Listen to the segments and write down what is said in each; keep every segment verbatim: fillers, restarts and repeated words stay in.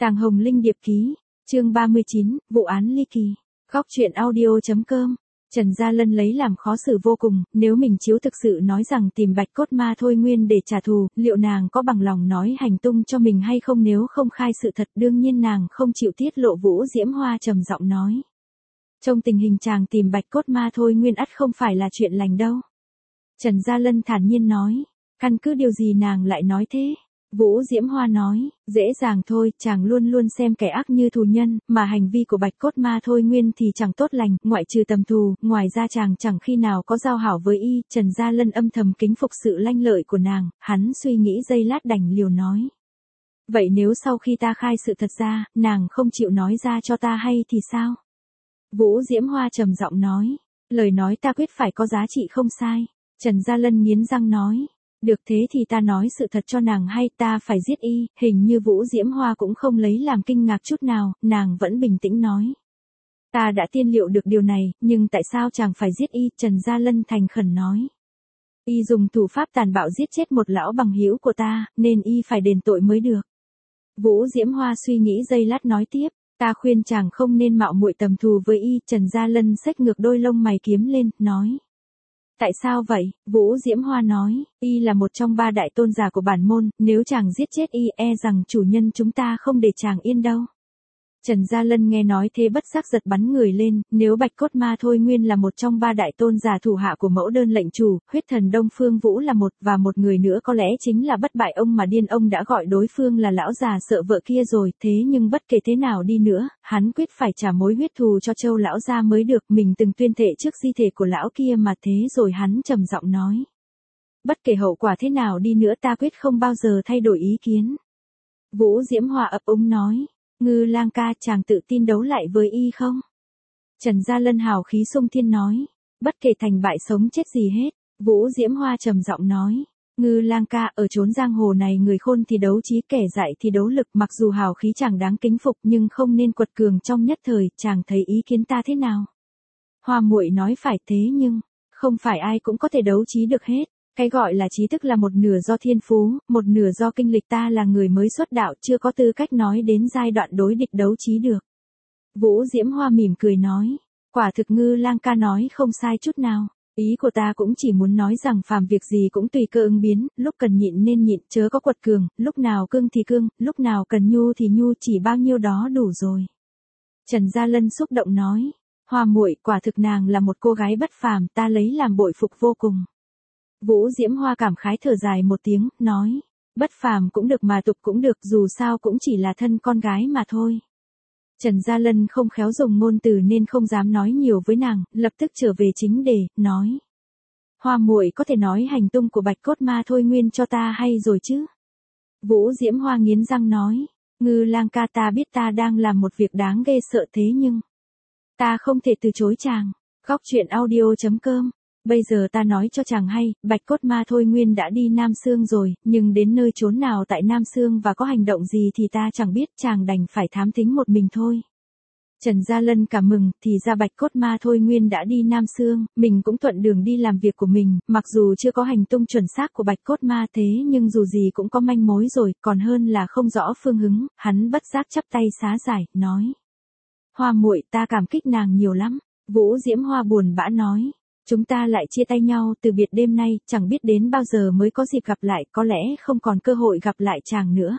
Tàng Hồng Linh điệp ký, chương ba mươi chín, vụ án ly kỳ. Góc truyện audio.com. Trần Gia Lân lấy làm khó xử vô cùng, nếu mình chiếu thực sự nói rằng tìm Bạch Cốt Ma Thôi Nguyên để trả thù, liệu nàng có bằng lòng nói hành tung cho mình hay không? Nếu không khai sự thật đương nhiên nàng không chịu tiết lộ. Vũ Diễm Hoa trầm giọng nói. Trong tình hình chàng tìm Bạch Cốt Ma Thôi Nguyên ắt không phải là chuyện lành đâu. Trần Gia Lân thản nhiên nói. Căn cứ điều gì nàng lại nói thế? Vũ Diễm Hoa nói, dễ dàng thôi, chàng luôn luôn xem kẻ ác như thù nhân, mà hành vi của Bạch Cốt Ma Thôi Nguyên thì chẳng tốt lành, ngoại trừ tầm thù, ngoài ra chàng chẳng khi nào có giao hảo với y. Trần Gia Lân âm thầm kính phục sự lanh lợi của nàng, hắn suy nghĩ giây lát đành liều nói. Vậy nếu sau khi ta khai sự thật ra, nàng không chịu nói ra cho ta hay thì sao? Vũ Diễm Hoa trầm giọng nói, lời nói ta quyết phải có giá trị không sai. Trần Gia Lân nghiến răng nói. Được thế thì ta nói sự thật cho nàng hay, ta phải giết y. Hình như Vũ Diễm Hoa cũng không lấy làm kinh ngạc chút nào, nàng vẫn bình tĩnh nói. Ta đã tiên liệu được điều này, nhưng tại sao chàng phải giết y? Trần Gia Lân thành khẩn nói. Y dùng thủ pháp tàn bạo giết chết một lão bằng hữu của ta, nên y phải đền tội mới được. Vũ Diễm Hoa suy nghĩ giây lát nói tiếp. Ta khuyên chàng không nên mạo muội tầm thù với y. Trần Gia Lân xếch ngược đôi lông mày kiếm lên, nói. Tại sao vậy? Vũ Diễm Hoa nói, y là một trong ba đại tôn giả của bản môn, nếu chàng giết chết y e rằng chủ nhân chúng ta không để chàng yên đâu. Trần Gia Lân nghe nói thế bất giác giật bắn người lên, nếu Bạch Cốt Ma Thôi Nguyên là một trong ba đại tôn giả thủ hạ của mẫu đơn lệnh chủ, huyết thần Đông Phương Vũ là một, và một người nữa có lẽ chính là Bất Bại ông mà điên ông đã gọi đối phương là lão già sợ vợ kia rồi. Thế nhưng bất kể thế nào đi nữa, hắn quyết phải trả mối huyết thù cho Châu lão gia mới được. Mình từng tuyên thệ trước di thể của lão kia mà. Thế rồi hắn trầm giọng nói. Bất kể hậu quả thế nào đi nữa ta quyết không bao giờ thay đổi ý kiến. Vũ Diễm Hoa ấp úng nói. Ngư Lang ca, chàng tự tin đấu lại với y không? Trần Gia Lân hào khí sung thiên nói. Bất kể thành bại sống chết gì hết. Vũ Diễm Hoa trầm giọng nói. Ngư Lang ca, ở chốn giang hồ này người khôn thì đấu trí, kẻ dại thì đấu lực. Mặc dù hào khí chàng đáng kính phục nhưng không nên quật cường trong nhất thời. Chàng thấy ý kiến ta thế nào? Hoa muội nói phải, thế nhưng không phải ai cũng có thể đấu trí được hết. Cái gọi là trí thức là một nửa do thiên phú, một nửa do kinh lịch. Ta là người mới xuất đạo, chưa có tư cách nói đến giai đoạn đối địch đấu trí được. Vũ Diễm Hoa mỉm cười nói. Quả thực Ngư Lang ca nói không sai chút nào. Ý của ta cũng chỉ muốn nói rằng phàm việc gì cũng tùy cơ ứng biến, lúc cần nhịn nên nhịn, chớ có quật cường, lúc nào cương thì cương, lúc nào cần nhu thì nhu, chỉ bao nhiêu đó đủ rồi. Trần Gia Lân xúc động nói. Hoa muội, quả thực nàng là một cô gái bất phàm, ta lấy làm bội phục vô cùng. Vũ Diễm Hoa cảm khái thở dài một tiếng, nói. Bất phàm cũng được mà tục cũng được, dù sao cũng chỉ là thân con gái mà thôi. Trần Gia Lân không khéo dùng ngôn từ nên không dám nói nhiều với nàng, lập tức trở về chính đề, nói. Hoa muội có thể nói hành tung của Bạch Cốt Ma Thôi Nguyên cho ta hay rồi chứ? Vũ Diễm Hoa nghiến răng nói. Ngư Lang ca, ta biết ta đang làm một việc đáng ghê sợ thế nhưng ta không thể từ chối chàng. Góc truyện audio.com. Bây giờ ta nói cho chàng hay, Bạch Cốt Ma Thôi Nguyên đã đi Nam Sương rồi, nhưng đến nơi chốn nào tại Nam Sương và có hành động gì thì ta chẳng biết, chàng đành phải thám thính một mình thôi. Trần Gia Lân cảm mừng, thì ra Bạch Cốt Ma Thôi Nguyên đã đi Nam Sương, mình cũng thuận đường đi làm việc của mình, mặc dù chưa có hành tung chuẩn xác của Bạch Cốt Ma thế nhưng dù gì cũng có manh mối rồi, còn hơn là không rõ phương hướng. Hắn bất giác chắp tay xá giải, nói. Hoa muội, ta cảm kích nàng nhiều lắm. Vũ Diễm Hoa buồn bã nói. Chúng ta lại chia tay nhau, từ biệt đêm nay, chẳng biết đến bao giờ mới có dịp gặp lại, có lẽ không còn cơ hội gặp lại chàng nữa.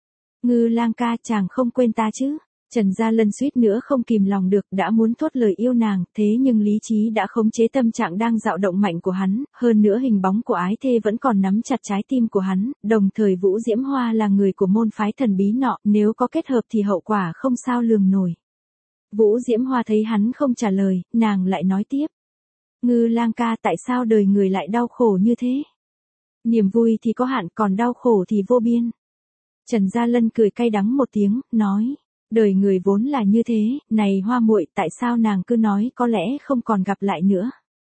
Ngư Lang ca, chàng không quên ta chứ? Trần Gia Lân suýt nữa không kìm lòng được, đã muốn thốt lời yêu nàng, thế nhưng lý trí đã khống chế tâm trạng đang dao động mạnh của hắn, hơn nữa hình bóng của ái thê vẫn còn nắm chặt trái tim của hắn, đồng thời Vũ Diễm Hoa là người của môn phái thần bí nọ, nếu có kết hợp thì hậu quả không sao lường nổi. Vũ Diễm Hoa thấy hắn không trả lời, nàng lại nói tiếp. Ngư Lang ca, tại sao đời người lại đau khổ như thế? Niềm vui thì có hạn, còn đau khổ thì vô biên. Trần Gia Lân cười cay đắng một tiếng, nói. Đời người vốn là như thế, này Hoa muội, tại sao nàng cứ nói có lẽ không còn gặp lại nữa?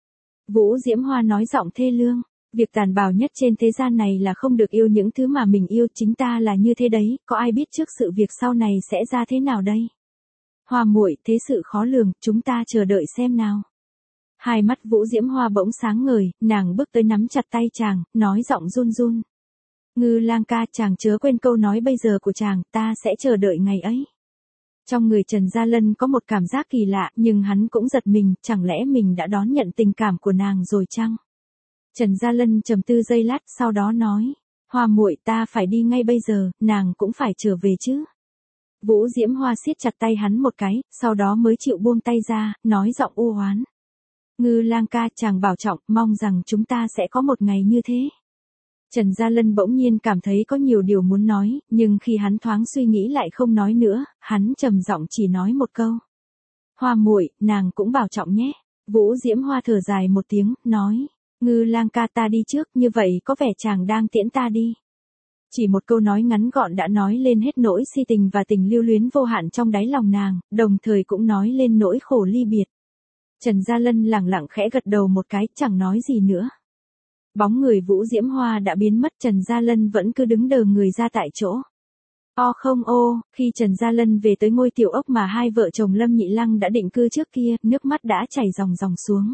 Vũ Diễm Hoa nói giọng thê lương. Việc tàn bạo nhất trên thế gian này là không được yêu những thứ mà mình yêu, chính ta là như thế đấy, có ai biết trước sự việc sau này sẽ ra thế nào đây? Hoa muội, thế sự khó lường, chúng ta chờ đợi xem nào. Hai mắt Vũ Diễm Hoa bỗng sáng ngời, nàng bước tới nắm chặt tay chàng, nói giọng run run. Ngư Lang ca, chàng chớ quên câu nói bây giờ của chàng, ta sẽ chờ đợi ngày ấy. Trong người Trần Gia Lân có một cảm giác kỳ lạ, nhưng hắn cũng giật mình, chẳng lẽ mình đã đón nhận tình cảm của nàng rồi chăng? Trần Gia Lân trầm tư giây lát, sau đó nói, Hoa muội, ta phải đi ngay bây giờ, nàng cũng phải trở về chứ. Vũ Diễm Hoa siết chặt tay hắn một cái, sau đó mới chịu buông tay ra, nói giọng u oán. Ngư Lang ca, chàng bảo trọng, mong rằng chúng ta sẽ có một ngày như thế. Trần Gia Lân bỗng nhiên cảm thấy có nhiều điều muốn nói, nhưng khi hắn thoáng suy nghĩ lại không nói nữa, hắn trầm giọng chỉ nói một câu. Hoa muội, nàng cũng bảo trọng nhé. Vũ Diễm Hoa thở dài một tiếng, nói, Ngư Lang ca, ta đi trước, như vậy có vẻ chàng đang tiễn ta đi. Chỉ một câu nói ngắn gọn đã nói lên hết nỗi si tình và tình lưu luyến vô hạn trong đáy lòng nàng, đồng thời cũng nói lên nỗi khổ ly biệt. Trần Gia Lân lẳng lặng khẽ gật đầu một cái, chẳng nói gì nữa. Bóng người Vũ Diễm Hoa đã biến mất, Trần Gia Lân vẫn cứ đứng đờ người ra tại chỗ. O không ô, khi Trần Gia Lân về tới ngôi tiểu ốc mà hai vợ chồng Lâm Nhị Lăng đã định cư trước kia, nước mắt đã chảy ròng ròng xuống.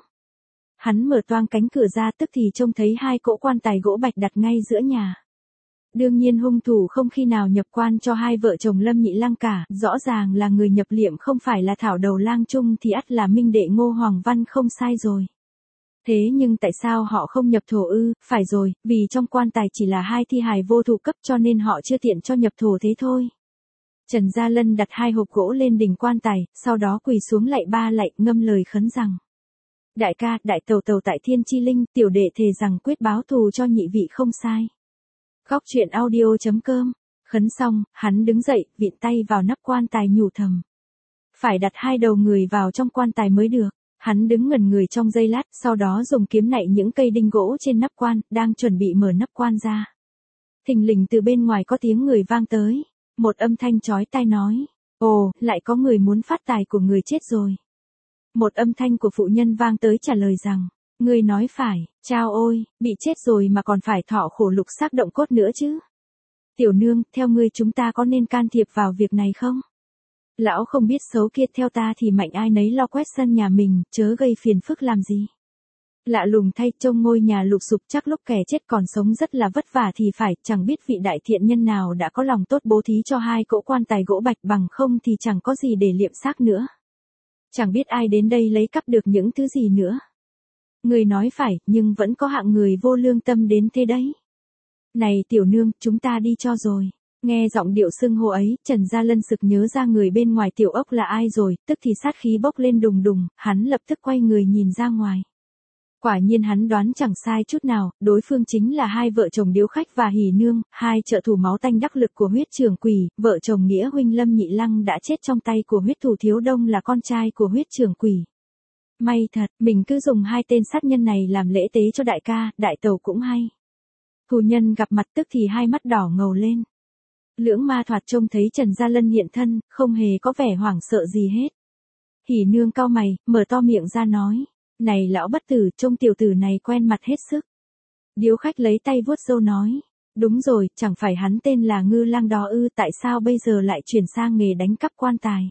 Hắn mở toang cánh cửa ra, tức thì trông thấy hai cỗ quan tài gỗ bạch đặt ngay giữa nhà. Đương nhiên hung thủ không khi nào nhập quan cho hai vợ chồng Lâm Nhị Lăng cả, rõ ràng là người nhập liệm không phải là Thảo Đầu Lang Trung thì ắt là minh đệ Ngô Hoàng Văn không sai rồi. Thế nhưng tại sao họ không nhập thổ ư? Phải rồi, vì trong quan tài chỉ là hai thi hài vô thụ cấp cho nên họ chưa tiện cho nhập thổ thế thôi. Trần Gia Lân đặt hai hộp gỗ lên đỉnh quan tài, sau đó quỳ xuống lạy ba lạy, ngâm lời khấn rằng. Đại ca, đại tàu tàu tại Thiên Chi Linh, tiểu đệ thề rằng quyết báo thù cho nhị vị không sai. Góc truyện audio chấm com. Khấn xong, hắn đứng dậy, vịn tay vào nắp quan tài nhủ thầm. Phải đặt hai đầu người vào trong quan tài mới được. Hắn đứng ngẩn người trong giây lát, sau đó dùng kiếm nạy những cây đinh gỗ trên nắp quan, đang chuẩn bị mở nắp quan ra. Thình lình từ bên ngoài có tiếng người vang tới. Một âm thanh chói tai nói. Ồ, lại có người muốn phát tài của người chết rồi. Một âm thanh của phụ nhân vang tới trả lời rằng. Người nói phải, chao ôi, bị chết rồi mà còn phải thọ khổ lục xác động cốt nữa chứ. Tiểu nương, theo ngươi chúng ta có nên can thiệp vào việc này không? Lão không biết xấu kia, theo ta thì mạnh ai nấy lo quét sân nhà mình, chớ gây phiền phức làm gì. Lạ lùng thay, trông ngôi nhà lụp xụp, chắc lúc kẻ chết còn sống rất là vất vả thì phải, chẳng biết vị đại thiện nhân nào đã có lòng tốt bố thí cho hai cỗ quan tài gỗ bạch, bằng không thì chẳng có gì để liệm xác nữa. Chẳng biết ai đến đây lấy cắp được những thứ gì nữa. Người nói phải, nhưng vẫn có hạng người vô lương tâm đến thế đấy. Này tiểu nương, chúng ta đi cho rồi. Nghe giọng điệu xưng hô ấy, Trần Gia Lân sực nhớ ra người bên ngoài tiểu ốc là ai rồi, tức thì sát khí bốc lên đùng đùng, hắn lập tức quay người nhìn ra ngoài. Quả nhiên hắn đoán chẳng sai chút nào, đối phương chính là hai vợ chồng Điếu Khách và Hỉ Nương, hai trợ thủ máu tanh đắc lực của huyết trưởng quỷ, vợ chồng nghĩa huynh Lâm Nhị Lăng đã chết trong tay của huyết thủ Thiếu Đông là con trai của huyết trưởng quỷ. May thật, mình cứ dùng hai tên sát nhân này làm lễ tế cho đại ca, đại tàu cũng hay. Thù nhân gặp mặt tức thì hai mắt đỏ ngầu lên. Lưỡng ma thoạt trông thấy Trần Gia Lân hiện thân, không hề có vẻ hoảng sợ gì hết. Hỉ Nương cau mày, mở to miệng ra nói. Này lão bất tử, trông tiểu tử này quen mặt hết sức. Điếu Khách lấy tay vuốt râu nói. Đúng rồi, chẳng phải hắn tên là Ngư Lang đó ư, tại sao bây giờ lại chuyển sang nghề đánh cắp quan tài.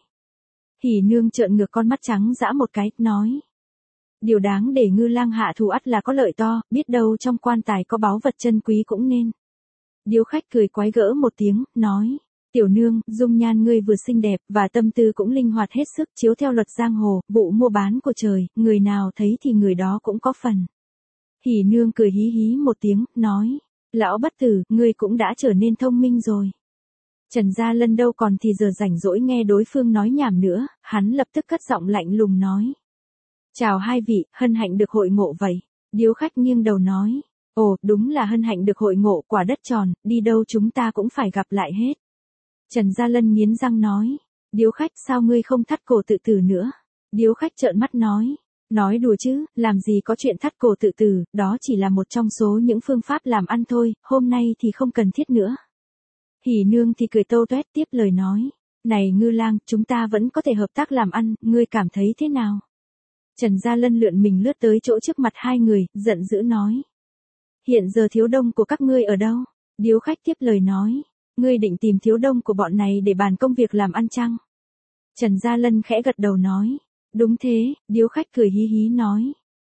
Hỉ Nương trợn ngược con mắt trắng dã một cái, nói. Điều đáng để Ngư Lang hạ thù ắt là có lợi to, biết đâu trong quan tài có báu vật chân quý cũng nên. Điếu Khách cười quái gỡ một tiếng, nói. Tiểu nương, dung nhan ngươi vừa xinh đẹp, và tâm tư cũng linh hoạt hết sức, chiếu theo luật giang hồ, vụ mua bán của trời, người nào thấy thì người đó cũng có phần. Hỉ Nương cười hí hí một tiếng, nói. Lão bất tử, ngươi cũng đã trở nên thông minh rồi. Trần Gia Lân đâu còn thì giờ rảnh rỗi nghe đối phương nói nhảm nữa, hắn lập tức cất giọng lạnh lùng nói. Chào hai vị, hân hạnh được hội ngộ vậy. Điếu Khách nghiêng đầu nói. Ồ, đúng là hân hạnh được hội ngộ, quả đất tròn, đi đâu chúng ta cũng phải gặp lại hết. Trần Gia Lân nghiến răng nói. Điếu Khách, sao ngươi không thắt cổ tự tử nữa? Điếu Khách trợn mắt nói. Nói đùa chứ, làm gì có chuyện thắt cổ tự tử, đó chỉ là một trong số những phương pháp làm ăn thôi, hôm nay thì không cần thiết nữa. Hỉ Nương thì cười tâu tuét tiếp lời nói. Này Ngư Lang, chúng ta vẫn có thể hợp tác làm ăn, ngươi cảm thấy thế nào? Trần Gia Lân lượn mình lướt tới chỗ trước mặt hai người, giận dữ nói. Hiện giờ Thiếu Đông của các ngươi ở đâu? Điếu Khách tiếp lời nói. Ngươi định tìm Thiếu Đông của bọn này để bàn công việc làm ăn chăng? Trần Gia Lân khẽ gật đầu nói. Đúng thế, Điếu Khách cười hí hí nói.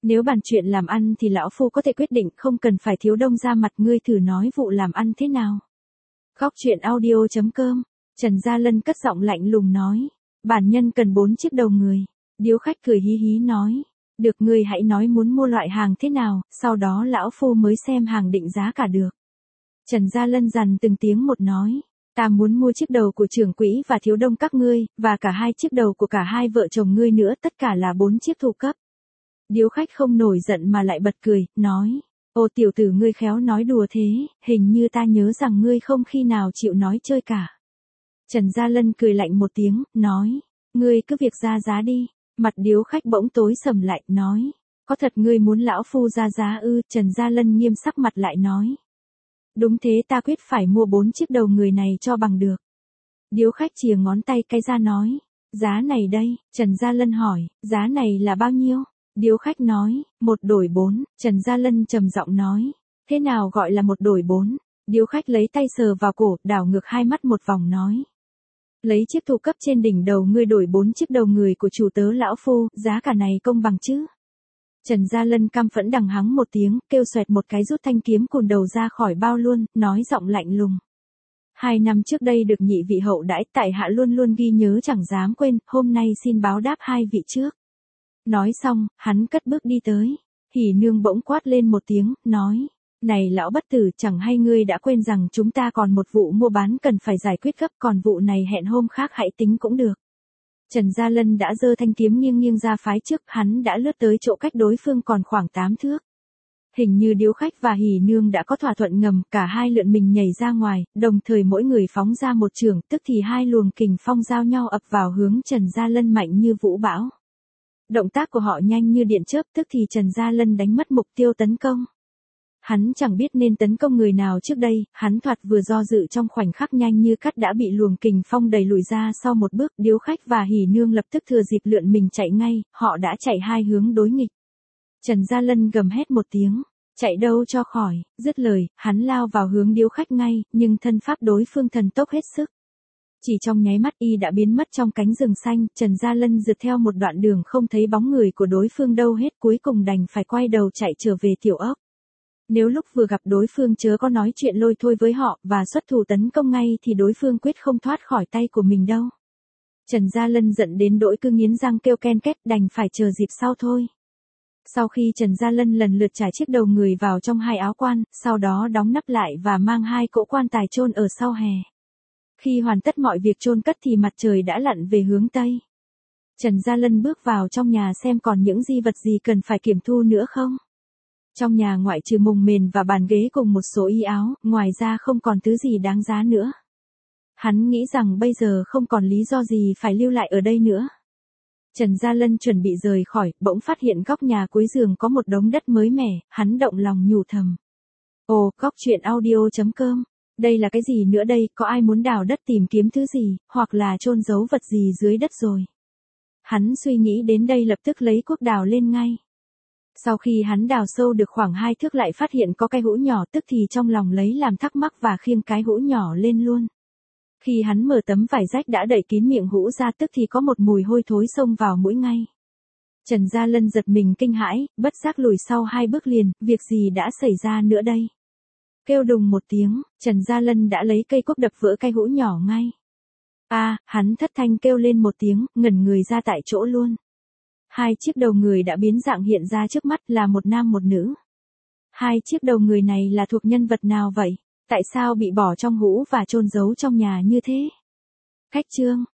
Nếu bàn chuyện làm ăn thì lão phu có thể quyết định, không cần phải Thiếu Đông ra mặt, ngươi thử nói vụ làm ăn thế nào. Góc chuyện audio chấm com, Trần Gia Lân cất giọng lạnh lùng nói. Bản nhân cần bốn chiếc đầu người. Điếu khách cười hí hí nói. Được, ngươi hãy nói muốn mua loại hàng thế nào, sau đó lão phu mới xem hàng định giá cả được. Trần Gia Lân dằn từng tiếng một nói. Ta muốn mua chiếc đầu của trưởng quỹ và Thiếu Đông các ngươi, và cả hai chiếc đầu của cả hai vợ chồng ngươi nữa, tất cả là bốn chiếc thù cấp. Điếu khách không nổi giận mà lại bật cười, nói. Ô tiểu tử, ngươi khéo nói đùa thế, hình như ta nhớ rằng ngươi không khi nào chịu nói chơi cả. Trần Gia Lân cười lạnh một tiếng, nói. Ngươi cứ việc ra giá đi. Mặt điếu khách bỗng tối sầm lại, nói. Có thật ngươi muốn lão phu ra giá ư? Trần Gia Lân nghiêm sắc mặt lại nói. Đúng thế, ta quyết phải mua bốn chiếc đầu người này cho bằng được. Điếu khách chìa ngón tay cái ra nói. Giá này đây, Trần Gia Lân hỏi, giá này là bao nhiêu? Điếu khách nói, một đổi bốn. Trần Gia Lân trầm giọng nói. Thế nào gọi là một đổi bốn? Điếu khách lấy tay sờ vào cổ, đảo ngược hai mắt một vòng nói. Lấy chiếc thù cấp trên đỉnh đầu ngươi đổi bốn chiếc đầu người của chủ tớ lão phu, giá cả này công bằng chứ? Trần Gia Lân căm phẫn đằng hắng một tiếng, kêu xoẹt một cái rút thanh kiếm cùn đầu ra khỏi bao luôn, nói giọng lạnh lùng. Hai năm trước đây được nhị vị hậu đãi, tại hạ luôn luôn ghi nhớ chẳng dám quên, hôm nay xin báo đáp hai vị trước. Nói xong, hắn cất bước đi tới. Hỉ Nương bỗng quát lên một tiếng, nói. Này lão bất tử, chẳng hay ngươi đã quên rằng chúng ta còn một vụ mua bán cần phải giải quyết gấp, còn vụ này hẹn hôm khác hãy tính cũng được. Trần Gia Lân đã giơ thanh kiếm nghiêng nghiêng ra phái trước, hắn đã lướt tới chỗ cách đối phương còn khoảng tám thước. Hình như điếu khách và Hỉ Nương đã có thỏa thuận ngầm, cả hai lượn mình nhảy ra ngoài, đồng thời mỗi người phóng ra một chưởng, tức thì hai luồng kình phong giao nhau ập vào hướng Trần Gia Lân mạnh như vũ bão. Động tác của họ nhanh như điện chớp, tức thì Trần Gia Lân đánh mất mục tiêu tấn công. Hắn chẳng biết nên tấn công người nào trước đây, hắn thoạt vừa do dự trong khoảnh khắc nhanh như cắt đã bị luồng kình phong đẩy lùi ra sau một bước. Điếu khách và Hỉ Nương lập tức thừa dịp lượn mình chạy ngay, họ đã chạy hai hướng đối nghịch. Trần Gia Lân gầm hét một tiếng, chạy đâu cho khỏi, dứt lời, hắn lao vào hướng điếu khách ngay, nhưng thân pháp đối phương thần tốc hết sức. Chỉ trong nháy mắt y đã biến mất trong cánh rừng xanh, Trần Gia Lân rượt theo một đoạn đường không thấy bóng người của đối phương đâu hết, cuối cùng đành phải quay đầu chạy trở về tiểu ốc. Nếu lúc vừa gặp đối phương chớ có nói chuyện lôi thôi với họ và xuất thủ tấn công ngay thì đối phương quyết không thoát khỏi tay của mình đâu. Trần Gia Lân giận đến nỗi cứ nghiến răng kêu ken két, đành phải chờ dịp sau thôi. Sau khi Trần Gia Lân lần lượt trải chiếc đầu người vào trong hai áo quan, sau đó đóng nắp lại và mang hai cỗ quan tài chôn ở sau hè. Khi hoàn tất mọi việc chôn cất thì mặt trời đã lặn về hướng Tây. Trần Gia Lân bước vào trong nhà xem còn những di vật gì cần phải kiểm thu nữa không. Trong nhà ngoại trừ mùng mền và bàn ghế cùng một số y áo, ngoài ra không còn thứ gì đáng giá nữa. Hắn nghĩ rằng bây giờ không còn lý do gì phải lưu lại ở đây nữa. Trần Gia Lân chuẩn bị rời khỏi, bỗng phát hiện góc nhà cuối giường có một đống đất mới mẻ, hắn động lòng nhủ thầm. Ồ, góc chuyện audio chấm com, đây là cái gì nữa đây, có ai muốn đào đất tìm kiếm thứ gì, hoặc là chôn giấu vật gì dưới đất rồi. Hắn suy nghĩ đến đây lập tức lấy cuốc đào lên ngay. Sau khi hắn đào sâu được khoảng hai thước lại phát hiện có cái hũ nhỏ, tức thì trong lòng lấy làm thắc mắc và khiêng cái hũ nhỏ lên luôn. Khi hắn mở tấm vải rách đã đậy kín miệng hũ ra tức thì có một mùi hôi thối xông vào mũi ngay. Trần Gia Lân giật mình kinh hãi, bất giác lùi sau hai bước liền, việc gì đã xảy ra nữa đây? Kêu đùng một tiếng, Trần Gia Lân đã lấy cây cuốc đập vỡ cái hũ nhỏ ngay. A, à, hắn thất thanh kêu lên một tiếng, ngẩn người ra tại chỗ luôn. Hai chiếc đầu người đã biến dạng hiện ra trước mắt, là một nam một nữ. Hai chiếc đầu người này là thuộc nhân vật nào vậy? Tại sao bị bỏ trong hũ và chôn giấu trong nhà như thế? Khách chương